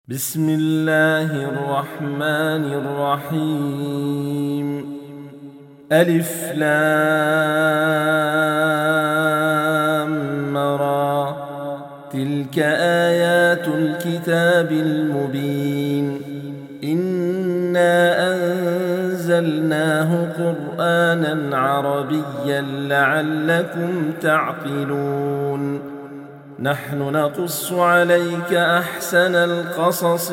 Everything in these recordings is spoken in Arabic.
بسم الله الرحمن الرحيم. ألف لام را، تلك آيات الكتاب المبين. إنا أنزلناه قرآنا عربيا لعلكم تعقلون. نحن نقص عليك أحسن القصص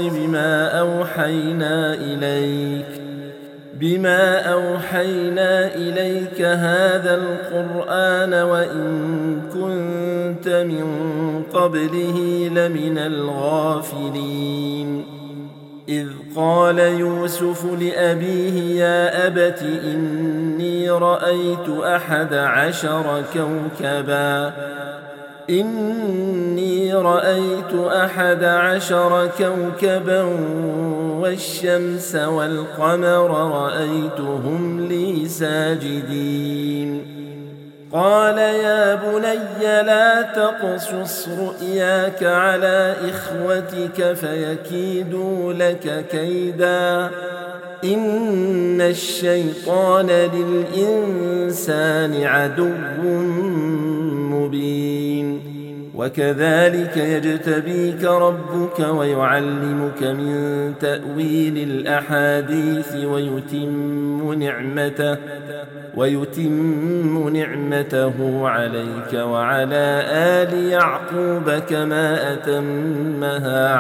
بما أوحينا إليك هذا القرآن وإن كنت من قبله لمن الغافلين. إذ قال يوسف لأبيه يا أبت إني رأيت 11 كوكبا والشمس والقمر رأيتهم لي ساجدين. قال يا بني لا تقصص رؤياك على إخوتك فيكيدوا لك كيدا، إن الشيطان للإنسان عدو مبين. وكذلك يجتبيك ربك ويعلمك من تأويل الأحاديث ويتم نعمته عليك وعلى آل يعقوب كما أتمها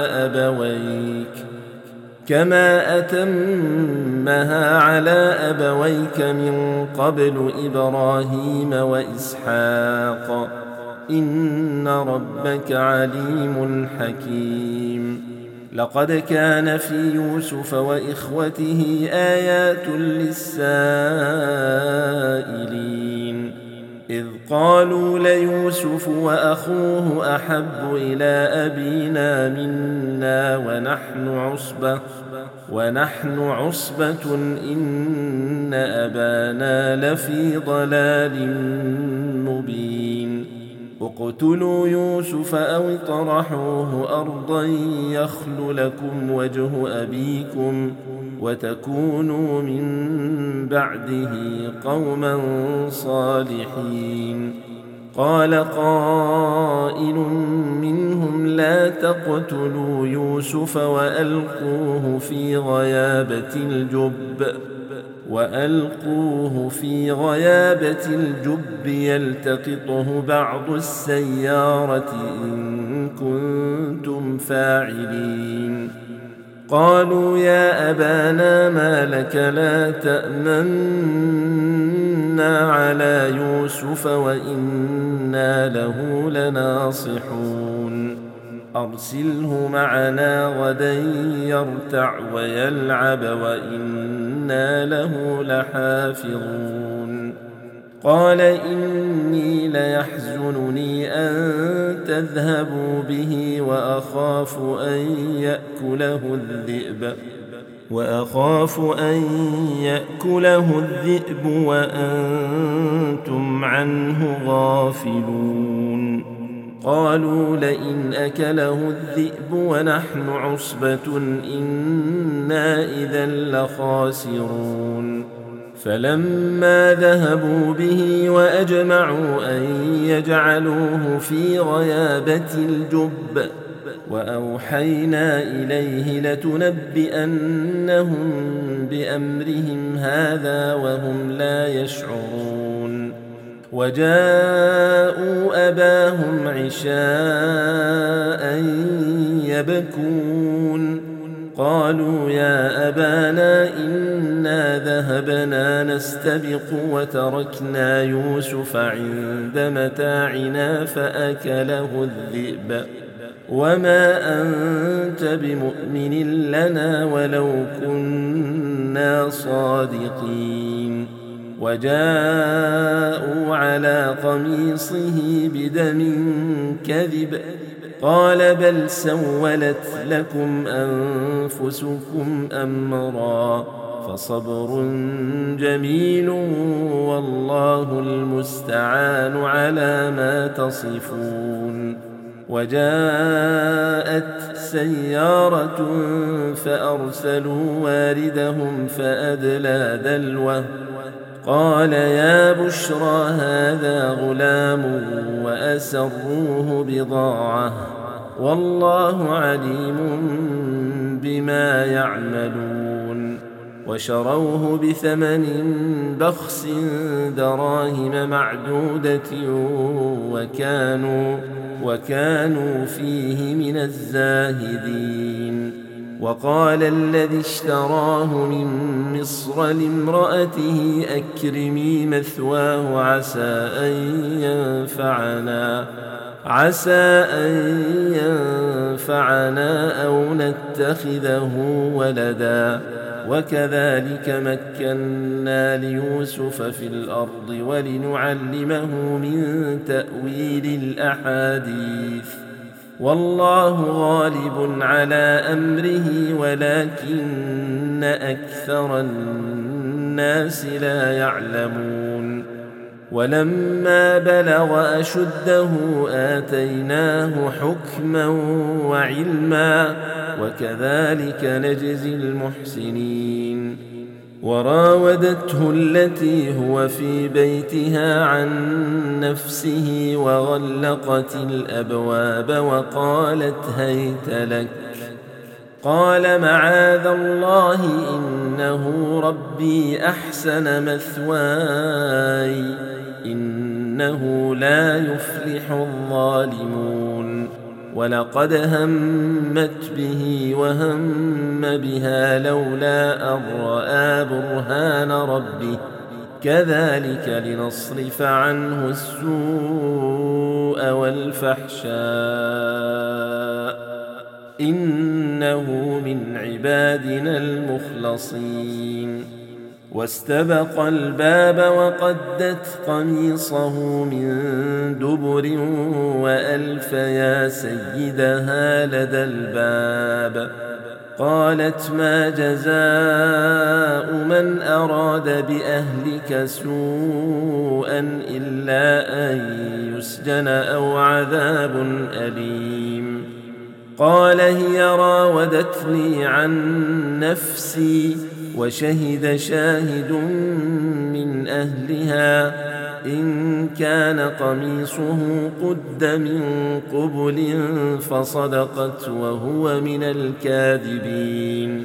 على أبويك من قبل إبراهيم وإسحاق، إن ربك عليم حكيم. لقد كان في يوسف وإخوته آيات للسائلين، إذ قالوا ليوسف وأخوه أحب إلى أبينا منا ونحن عصبة إن أبانا لفي ضلال مبين. اقتلوا يوسف أو اطرحوه أرضا يخل لكم وجه أبيكم وتكونوا من بعده قوما صالحين. قال قائل منهم لا تقتلوا يوسف وألقوه في غيابة الجب يلتقطه بعض السيارة إن كنتم فاعلين. قالوا يا أبانا ما لك لا تأمنا على يوسف وإنا له لناصحون. أرسله معنا غدا يرتع ويلعب وإنا له لحافظون. قال إني ليحزنني أن تذهبوا به وأخاف أن يأكله الذئب وأنتم عنه غافلون. قالوا لئن أكله الذئب ونحن عصبة إنا إذا لخاسرون. فلما ذهبوا به وأجمعوا أن يجعلوه في غيابة الجب وأوحينا إليه لتنبئنهم بأمرهم هذا وهم لا يشعرون. وجاءوا أباهم عشاء يبكون. قالوا يا أبانا إنا ذهبنا نستبق وتركنا يوسف عند متاعنا فأكله الذئب وما أنت بمؤمن لنا ولو كنا صادقين. وجاءوا على قميصه بدم كذب قال بل سولت لكم أنفسكم أمرا فصبر جميل والله المستعان على ما تصفون. وجاءت سيارة فأرسلوا واردهم فأدلى دلوه قال يا بشرى هذا غلام وأسروه بضاعة والله عليم بما يعملون وشروه بثمن بخس دراهم معدودة وكانوا فيه من الزاهدين. وقال الذي اشتراه من مصر لامرأته أكرمي مثواه عسى أن ينفعنا أو نتخذه ولدا وكذلك مكنا ليوسف في الأرض ولنعلمه من تأويل الأحاديث والله غالب على أمره ولكن أكثر الناس لا يعلمون. ولما بلغ أشده آتيناه حكما وعلما وكذلك نجزي المحسنين. وراودته التي هو في بيتها عن نفسه وغلقت الأبواب وقالت هيت لك قال معاذ الله إنه ربي أحسن مثواي إنه لا يفلح الظالمون. ولقد همت به وهم بها لولا أن رأى برهان ربه كذلك لنصرف عنه السوء والفحشاء إنه من عبادنا المخلصين. واستبق الباب وقدت قميصه من دبر وألف يا سيدها لدى الباب قالت ما جزاء من أراد بأهلك سوءا إلا أن يسجن أو عذاب أليم. قال هي راودتني عن نفسي وشهد شاهد من أهلها إن كان قميصه قد من قبل فصدقت وهو من الكاذبين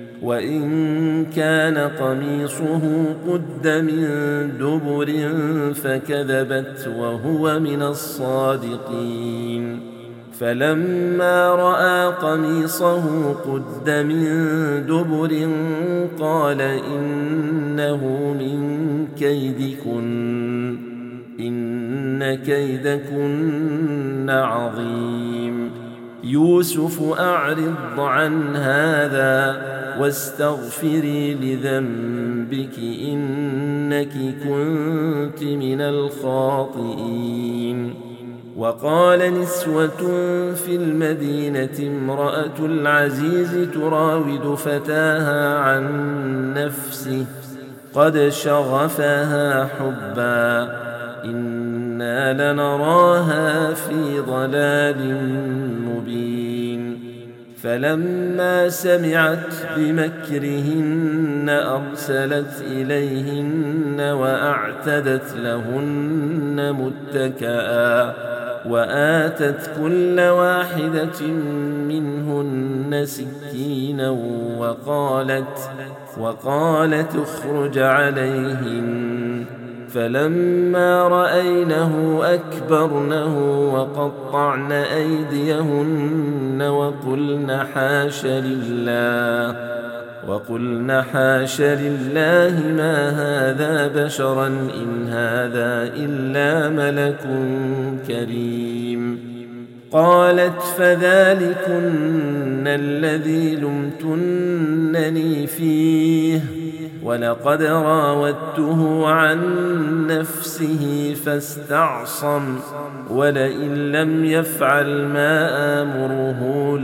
وإن كان قميصه قد من دبر فكذبت وهو من الصادقين. فلما رأى قميصه قد من دبر قال إنه من كيدكن إن كيدكن عظيم. يوسف أعرض عن هذا واستغفري لذنبك إنك كنت من الخاطئين. وقال نسوة في المدينة امرأة العزيز تراود فتاها عن نفسه قد شغفها حبا إنا لنراها في ضلال مبين. فلما سمعت بمكرهن أرسلت إليهن وأعتدت لهن متكئا وآتت كل واحدة منهن سكينا وقالت اخرج عليهن. فلما رأينه أكبرنه وقطعن أيديهن وقلن حاش لله ما هذا بشرا إن هذا إلا ملك كريم. قالت فذلكن الذي لمتنني فيه ولقد راودته عن نفسه فاستعصم ولئن لم يفعل ما آمره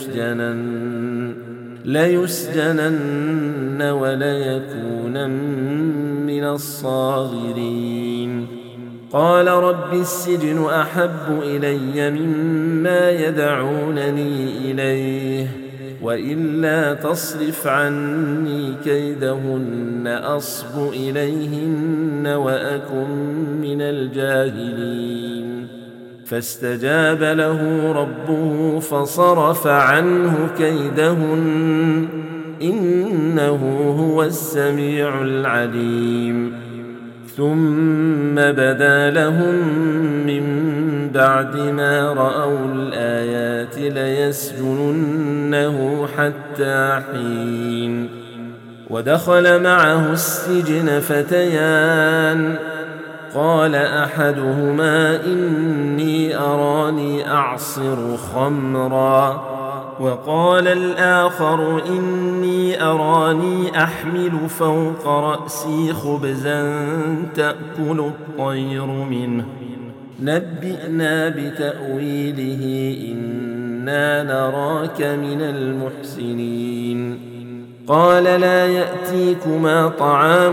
ليسجنن وليكونن من الصاغرين. قال رب السجن أحب إلي مما يدعونني إليه وإلا تصرف عني كيدهن أصب إليهن وأكن من الجاهلين فاستجاب له ربه فصرف عنه كيدهن إنه هو السميع العليم ثم بدا لهم من بعد ما رأوا الآيات ليسجننه حتى حين ودخل معه السجن فتيان قال أحدهما إني أراني أعصر خمرا وقال الآخر إني أراني أحمل فوق رأسي خبزا تأكل الطير منه نبئنا بتأويله إنا نراك من المحسنين قال لا يأتيكما طعام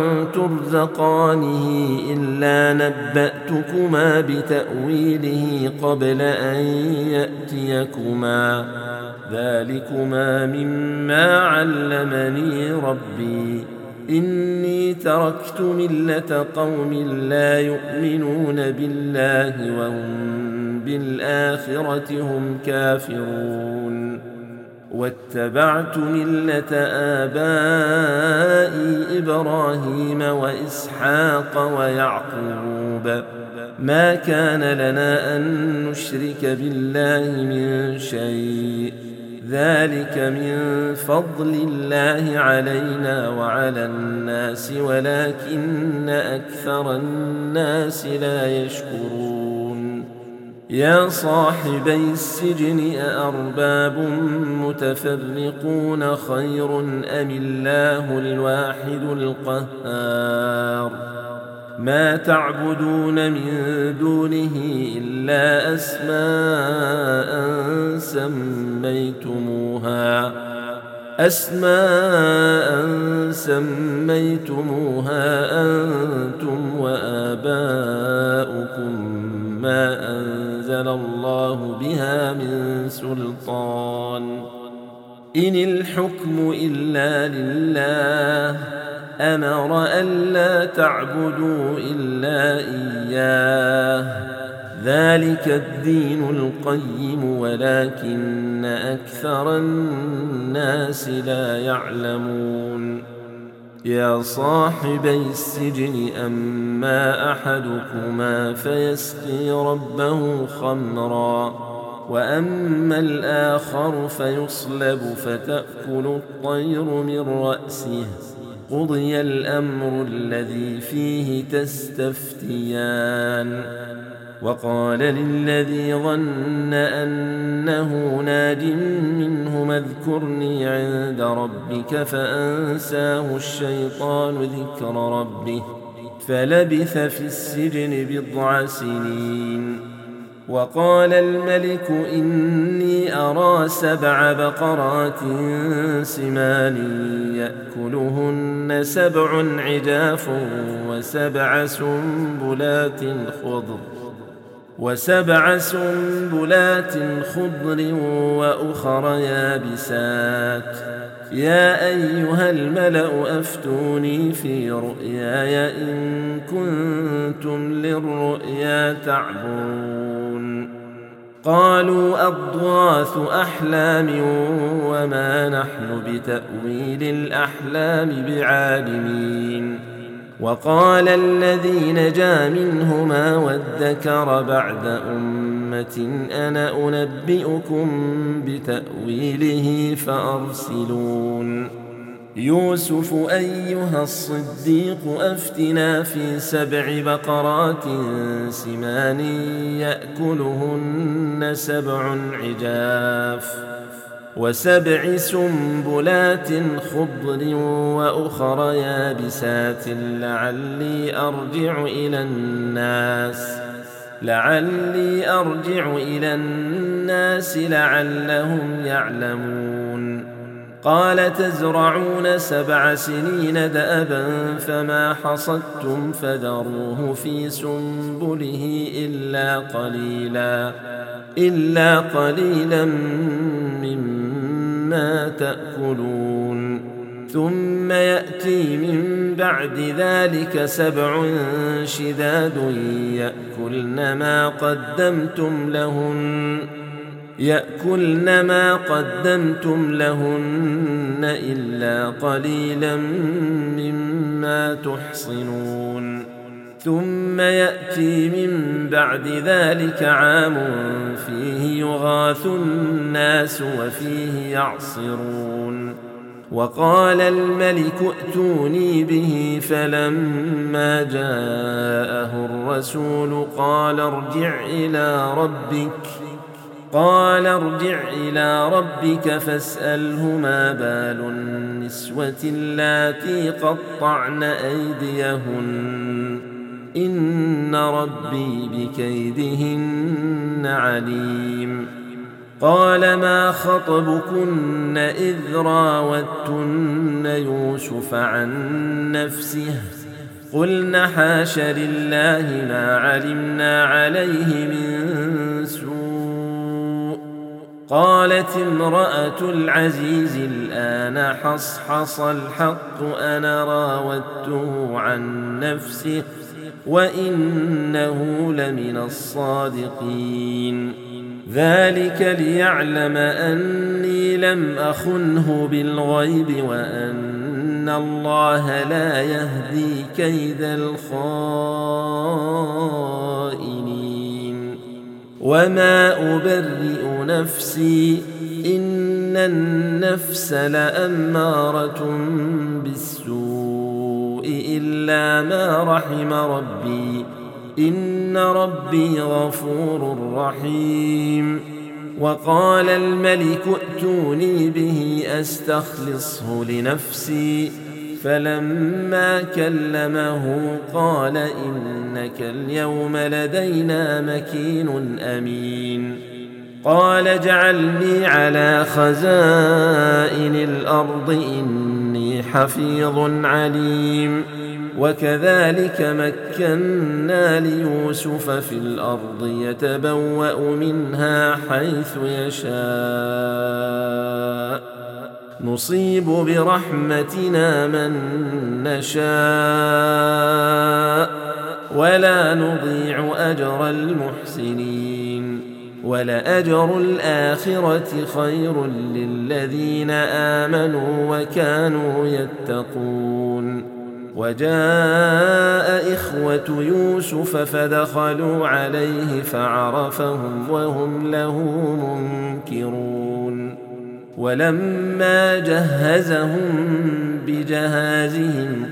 ترزقانه إلا نبأتكما بتأويله قبل أن يأتيكما ذلكما مما علمني ربي إني تركت ملة قوم لا يؤمنون بالله وهم بالآخرة هم كافرون واتبعت ملة آبائي إبراهيم وإسحاق ويعقوب ما كان لنا أن نشرك بالله من شيء ذلك من فضل الله علينا وعلى الناس ولكن أكثر الناس لا يشكرون يا صاحبي السجن أأرباب متفرقون خير أم الله الواحد القهار ما تعبدون من دونه إلا أسماء سميتموها أنتم وآباؤكم ما أنزل الله بها من سلطان إن الحكم إلا لله أمر ألا تعبدوا إلا إياه ذلك الدين القيم ولكن أكثر الناس لا يعلمون يا صاحبي السجن أما أحدكما فيسقي ربه خمرا وأما الآخر فيصلب فتأكل الطير من رأسه قضي الأمر الذي فيه تستفتيان وقال للذي ظن أنه ناج منهما اذكرني عند ربك فأنساه الشيطان ذكر ربه فلبث في السجن 9 سنين وقال الملك إني أرى 7 بقرات سمان يأكلهن 7 عجاف وسبع سنبلات خضر وأخر يابسات يا أيها الملأ أفتوني في رؤياي إن كنتم للرؤيا تعبرون قالوا أضغاث أحلام وما نحن بتأويل الأحلام بعالمين وقال الذي نجا منهما وادكر بعد أمة أنا أنبئكم بتأويله فأرسلون يوسف أيها الصديق أفتنا في 7 بقرات سمان يأكلهن 7 عجاف و7 سنبلات خضر وأخر يابسات لعلي أرجع إلى الناس لعلهم يعلمون قال تزرعون 7 سنين دأبا فما حصدتم فذروه في سنبله إلا قليلا مما تأكلون ثم يأتي من بعد ذلك 7 شداد يأكلن ما قدمتم لهن إلا قليلا مما تحصنون ثم يأتي من بعد ذلك عام فيه يغاث الناس وفيه يعصرون وقال الملك ائتوني به فلما جاءه الرسول قال ارجع إلى ربك فاسأله ما بال النسوة اللاتي قطعن أيديهن إن ربي بكيدهن عليم قال ما خطبكن إذ راوتن يوسف عن نفسه قلن حاش لله ما علمنا عليه من سوء قالت امرأة العزيز الآن حصحص الحق أنا راودته عن نفسه وإنه لمن الصادقين ذلك ليعلم أني لم أخنه بالغيب وأن الله لا يهدي كيد الخائنين وما أبرئ نفسي إن النفس لأمارة بالسوء إلا ما رحم ربي إن ربي غفور رحيم وقال الملك ائتوني به أستخلصه لنفسي فلما كلمه قال إنك اليوم لدينا مكين أمين قال اجعلني على خزائن الأرض إني حفيظ عليم وكذلك مكنا ليوسف في الأرض يتبوأ منها حيث يشاء نصيب برحمتنا من نشاء ولا نضيع أجر المحسنين ولأجر الآخرة خير للذين آمنوا وكانوا يتقون وجاء إخوة يوسف فدخلوا عليه فعرفهم وهم له منكرون ولما جهزهم بجهازهم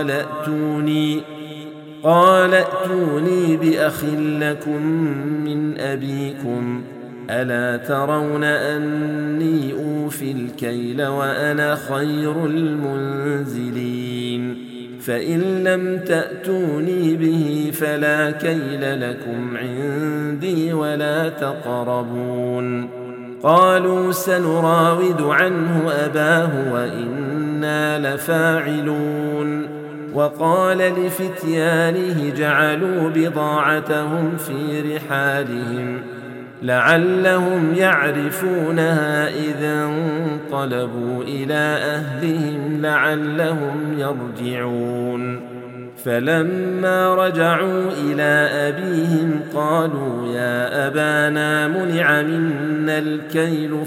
قال ائتوني بأخ لكم من أبيكم ألا ترون أني أوفي الكيل وأنا خير المنزلين فإن لم تأتوني به فلا كيل لكم عندي ولا تقربون قالوا سنراود عنه أباه وإنا لفاعلون وقال لفتيانه جعلوا بضاعتهم في رحالهم لعلهم يعرفونها إذا انقلبوا إلى أهلهم لعلهم يرجعون فلما رجعوا إلى أبيهم قالوا يا أبانا منع منا الكيل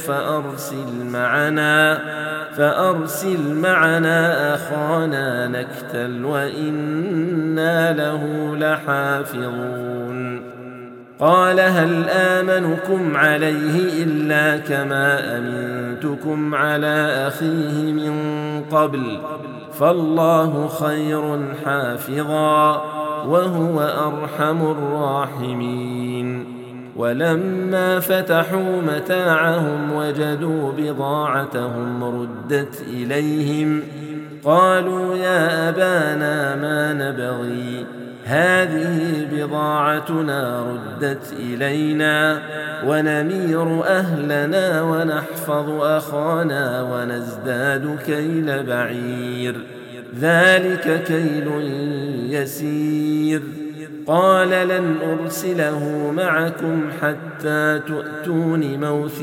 فأرسل معنا أخانا نكتل وإنا له لحافظون قال هل آمنكم عليه إلا كما أمنتكم على أخيه من قبل فالله خير حافظا وهو أرحم الراحمين ولما فتحوا متاعهم وجدوا بضاعتهم ردت إليهم قالوا يا أبانا ما نبغي هذه بضاعتنا ردت إلينا ونمير أهلنا ونحفظ أخانا ونزداد كيل بعير، ذلك كيل يسير. قال لن أرسله معكم حتى تؤتون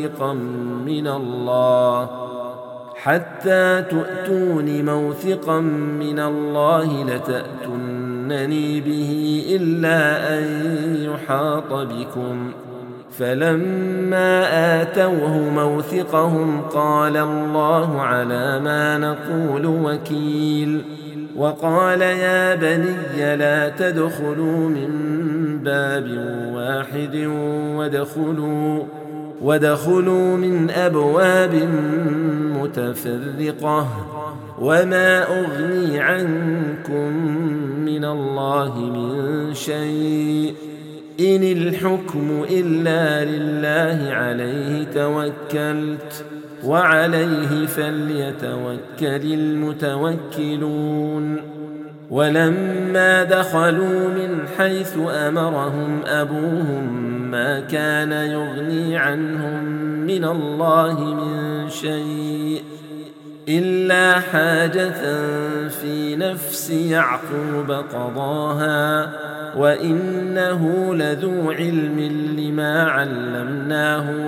موثقا من الله لتأتونني به إلا أن يحاط بكم. فلما آتوه موثقهم قال الله على ما نقول وكيل. وقال يا بني لا تدخلوا من باب واحد وادخلوا من أبواب متفرقة، وما أغني عنكم من الله من شيء، إن الحكم إلا لله عليه توكلت وعليه فليتوكل المتوكلون. ولما دخلوا من حيث أمرهم أبوهم ما كان يغني عنهم من الله من شيء إلا حاجة في نفس يعقوب قضاها، وإنه لذو علم لما علمناه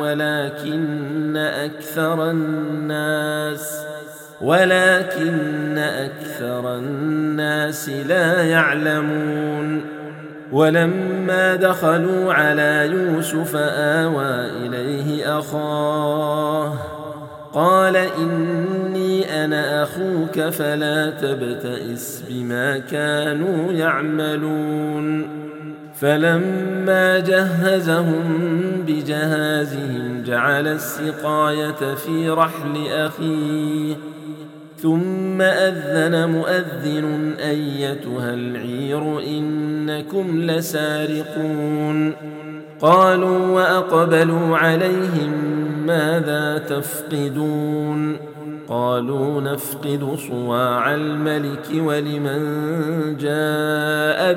ولكن أكثر الناس لا يعلمون. ولما دخلوا على يوسف آوى إليه أخاه قال إني أنا أخوك فلا تبتئس بما كانوا يعملون. فلما جهزهم بجهازهم جعل السقاية في رحل أخيه، ثم أذن مؤذن أيتها العير إنكم لسارقون. قالوا وأقبلوا عليهم ماذا تفقدون؟ قالوا نفقد صواع الملك ولمن جاء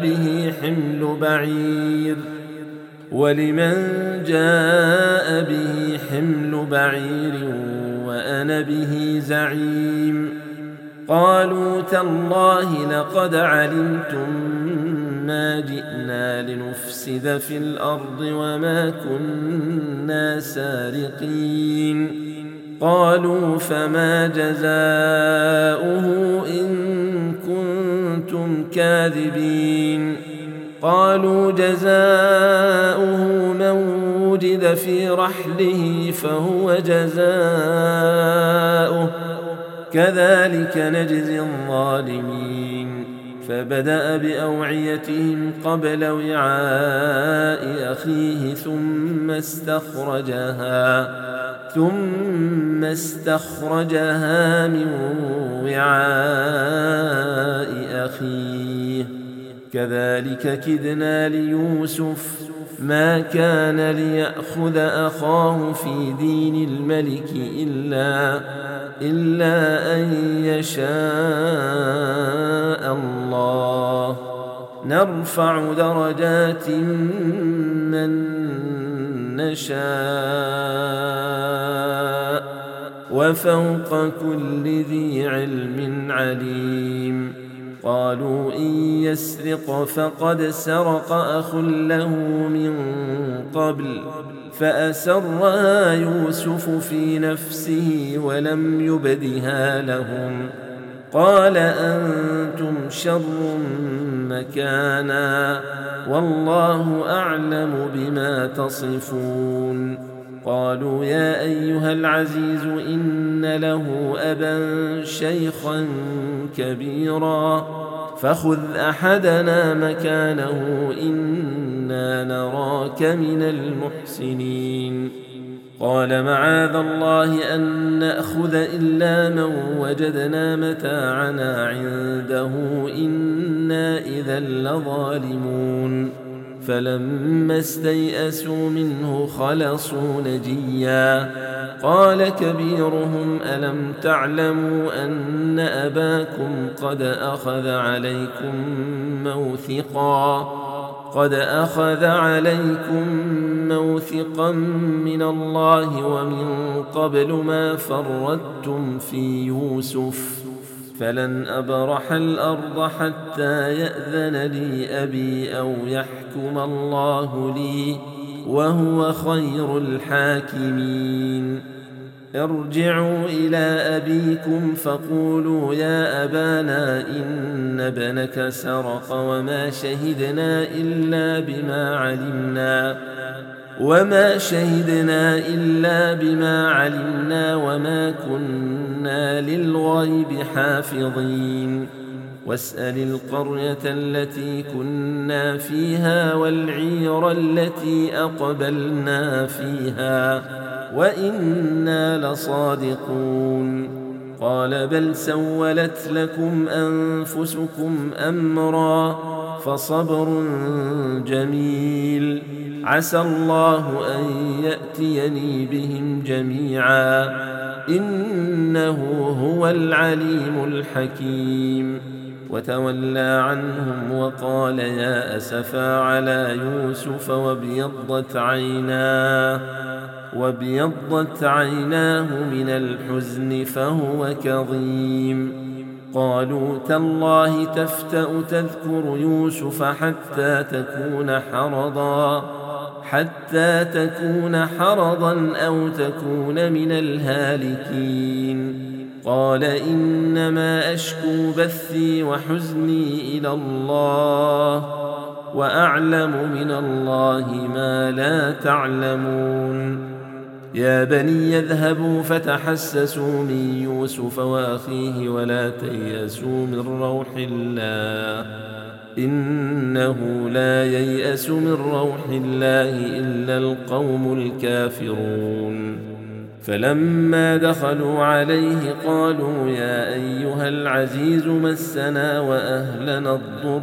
به حمل بعير وأنا به زعيم. قالوا تالله لقد علمتم ما جئنا لنفسد في الأرض وما كنا سارقين. قالوا فما جزاؤه إن كنتم كاذبين؟ قالوا جزاؤه من وجد في رحله فهو جزاؤه كذلك نجزي الظالمين. فبدأ بأوعيتهم قبل وعاء أخيه ثم استخرجها من وعاء أخيه كذلك كدنا ليوسف ما كان ليأخذ أخاه في دين الملك إلا أن يشاء الله، نرفع درجات من نشاء وفوق كل ذي علم عليم. قالوا إن يسرق فقد سرق أخ له من قبل فأسرها يوسف في نفسه ولم يبدها لهم. قال أنتم شر مكانا والله أعلم بما تصفون. قالوا يا أيها العزيز إن له أبا شيخا كبيرا فخذ أحدنا مكانه إنا نراك من المحسنين. قال معاذ الله أن نأخذ إلا من وجدنا متاعنا عنده إنا إذا لظالمون. فلما استيئسوا منه خلصوا نجيا قال كبيرهم ألم تعلموا أن أباكم قد أخذ عليكم موثقا من الله ومن قبل ما فرطتم في يوسف فلن أبرح الأرض حتى يأذن لي أبي أو يحكم الله لي وهو خير الحاكمين ارجعوا إلى أبيكم فقولوا يا أبانا إن ابنك سرق وما شهدنا إلا بما علمنا وما كنا للغيب حافظين واسأل القرية التي كنا فيها والعير التي أقبلنا فيها وإنا لصادقون قال بل سولت لكم أنفسكم أمرا فصبر جميل عسى الله أن يأتيني بهم جميعا إنه هو العليم الحكيم وتولى عنهم وقال يا أسفا على يوسف وابيضت عيناه من الحزن فهو كظيم قالوا تالله تفتأ تذكر يوسف حتى تكون حرضا أو تكون من الهالكين قال إنما أشكو بثي وحزني إلى الله وأعلم من الله ما لا تعلمون يا بني يذهبوا فتحسسوا من يوسف وأخيه ولا تيأسوا من روح الله إنه لا ييأس من روح الله إلا القوم الكافرون فلما دخلوا عليه قالوا يا أيها العزيز مسنا وأهلنا الضر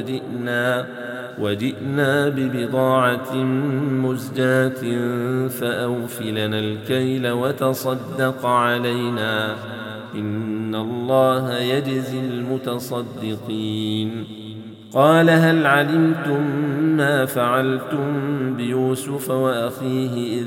وجئنا ببضاعة مزجاة فأوف لنا الكيل وتصدق علينا إن الله يجزي المتصدقين قال هل علمتم ما فعلتم بيوسف وأخيه إذ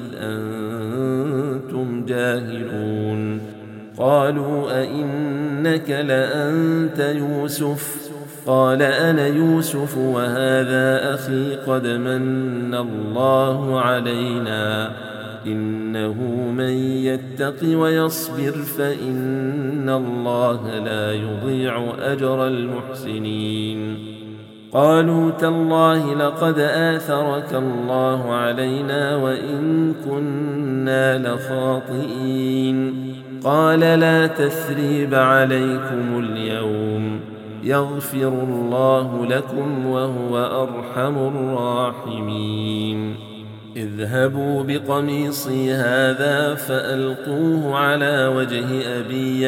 أنتم جاهلون قالوا أئنك لأنت يوسف قال أنا يوسف وهذا أخي قد من الله علينا إنه من يتق ويصبر فإن الله لا يضيع أجر المحسنين قالوا تالله لقد آثرك الله علينا وإن كنا لخاطئين قال لا تثريب عليكم اليوم يغفر الله لكم وهو أرحم الراحمين اذهبوا بقميصي هذا فألقوه على وجه أبي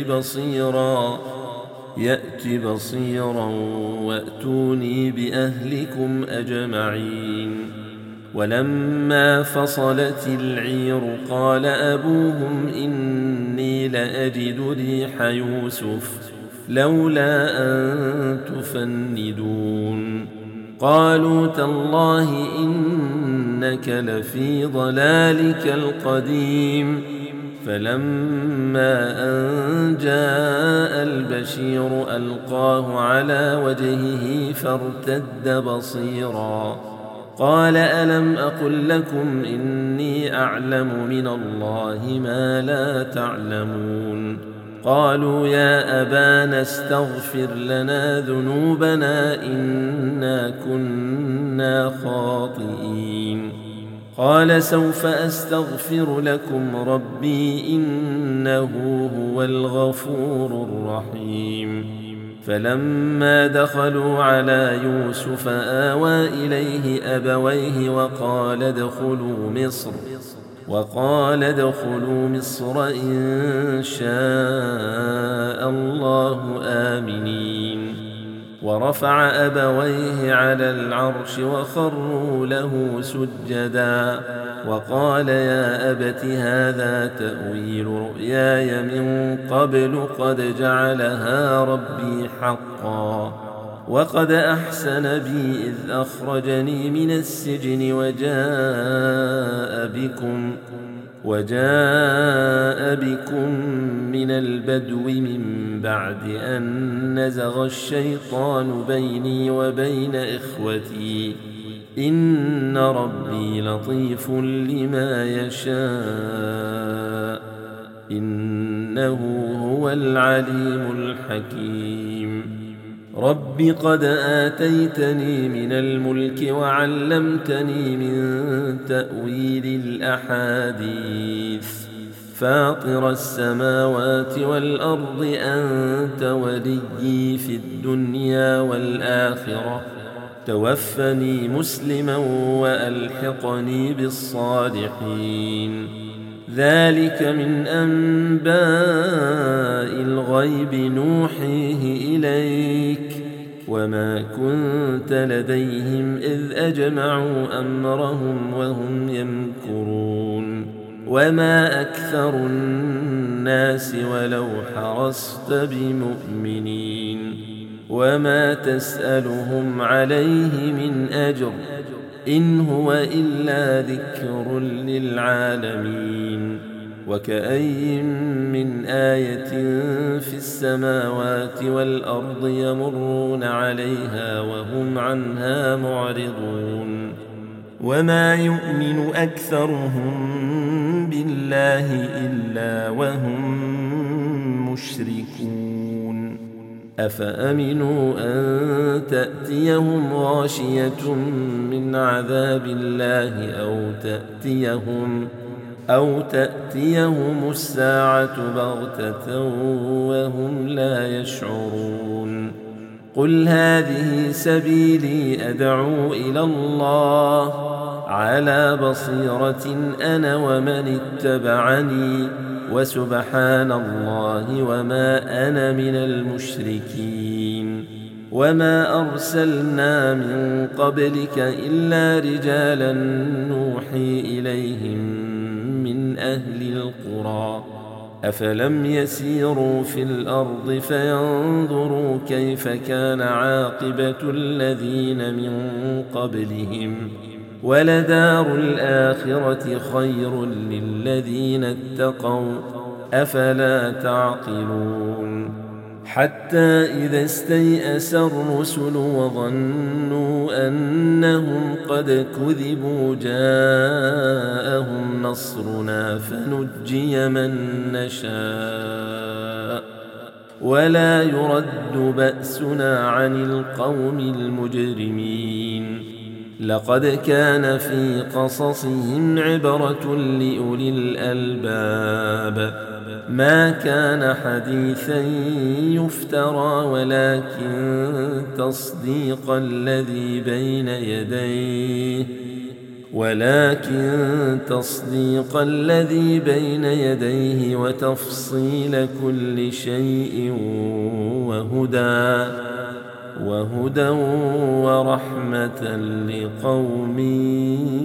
يأت بصيرا وأتوني بأهلكم أجمعين ولما فصلت العير قال أبوهم إني لأجد ريح يوسف لولا أن تفندون قالوا تالله إنك لفي ضلالك القديم فلما أن جاء البشير ألقاه على وجهه فارتد بصيرا قال ألم أقل لكم إني أعلم من الله ما لا تعلمون قالوا يا أبانا استغفر لنا ذنوبنا إنا كنا خاطئين قال سوف أستغفر لكم ربي إنه هو الغفور الرحيم فلما دخلوا على يوسف آوى إليه أبويه وقال ادخلوا مصر إن شاء الله آمنين ورفع أبويه على العرش وخروا له سجدا وقال يا أبت هذا تأويل رؤياي من قبل قد جعلها ربي حقا وقد أحسن بي إذ أخرجني من السجن وجاء بكم من البدو من بعد أن نزغ الشيطان بيني وبين إخوتي إن ربي لطيف لما يشاء إنه هو العليم الحكيم رب قد آتيتني من الملك وعلمتني من تأويل الأحاديث فاطر السماوات والأرض أنت وليي في الدنيا والآخرة توفني مسلما وألحقني بالصالحين ذلك من أنباء الغيب نوحيه إليك وما كنت لديهم إذ أجمعوا أمرهم وهم يمكرون وما أكثر الناس ولو حرصت بمؤمنين وما تسألهم عليه من أجر إن هو إلا ذكر للعالمين وكأي من آية في السماوات والأرض يمرون عليها وهم عنها معرضون وما يؤمن أكثرهم بالله إلا وهم مشركون أفأمنوا أن تأتيهم غاشية من عذاب الله أو تأتيهم الساعة بغتة وهم لا يشعرون قل هذه سبيلي أدعو إلى الله على بصيرة أنا ومن اتبعني وسبحان الله وما أنا من المشركين وما أرسلنا من قبلك إلا رجالا نوحي إليهم من أهل القرى أفلم يسيروا في الأرض فينظروا كيف كان عاقبة الذين من قبلهم ولدار الآخرة خير للذين اتقوا أفلا تعقلون حتى إذا استيأس الرسل وظنوا أنهم قد كذبوا جاءهم نصرنا فنجي من نشاء ولا يرد بأسنا عن القوم المجرمين لقد كان في قصصهم عبرة لأولي الألباب ما كان حديثا يفترى ولكن تصديق الذي بين يديه وتفصيل كل شيء وهدى ورحمة لقوم